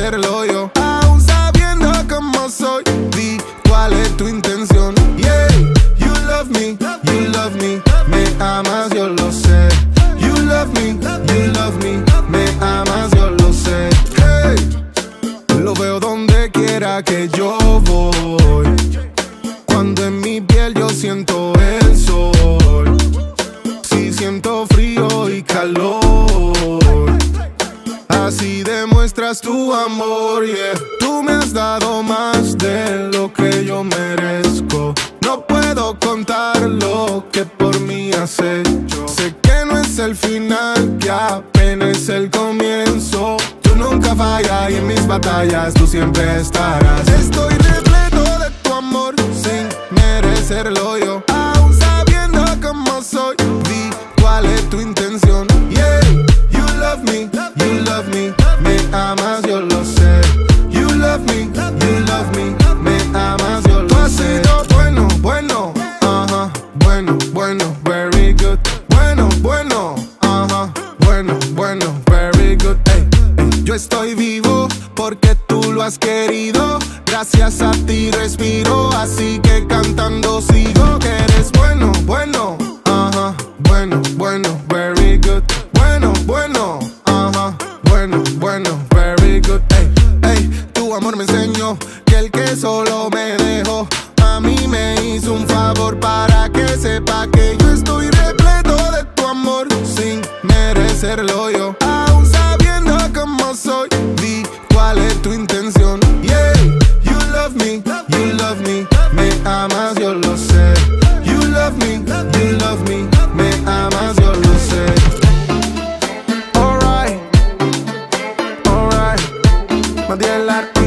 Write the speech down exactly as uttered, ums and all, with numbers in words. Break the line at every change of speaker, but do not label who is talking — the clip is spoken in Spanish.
merecerlo yo. Aún sabiendo cómo soy, di cuál es tu intención. Yeah, you love me, you love me, me amas, yo lo sé. You love me, you love me, me amas, yo lo sé. Hey, lo veo donde quiera que yo voy. Cuando en mi piel yo siento el sol. Si siento frío y calor, así demuestras tu amor, yeah. Tú me has dado más de lo que yo merezco. No puedo contar lo que por mí has hecho. Sé que no es el final, que apenas es el comienzo. Tú nunca fallas y en mis batallas tú siempre estarás. Estoy repleto de tu amor sin merecerlo yo. Aún sabiendo cómo soy, di cuál es tu intención. Yeah, you love me, you love me, me amas, yo lo sé. You love me, you love me, me amas, yo lo sé. Tú has sido bueno, bueno, ajá, uh-huh, bueno, bueno, very good. Bueno, bueno, ajá, uh-huh, bueno, bueno, very good. Hey, hey, yo estoy vivo porque tú lo has querido. Gracias a ti respiro, así que cantando sigo. Que eres bueno, bueno, ajá, uh-huh, bueno, bueno, very good. Bueno, bueno, ajá, uh-huh, bueno, bueno, very good. Hey, hey, tu amor me enseñó que el que solo me dejó a mí me hizo un favor, para que sepa que yo estoy repleto de tu amor sin merecerlo yo. Aún sabiendo cómo soy, di cuál es tu intención. Yeah, you love me, you love me, me amas, yo lo sé. You love me, you love me, me amas, yo lo sé. Alright, alright, Matiel Arte.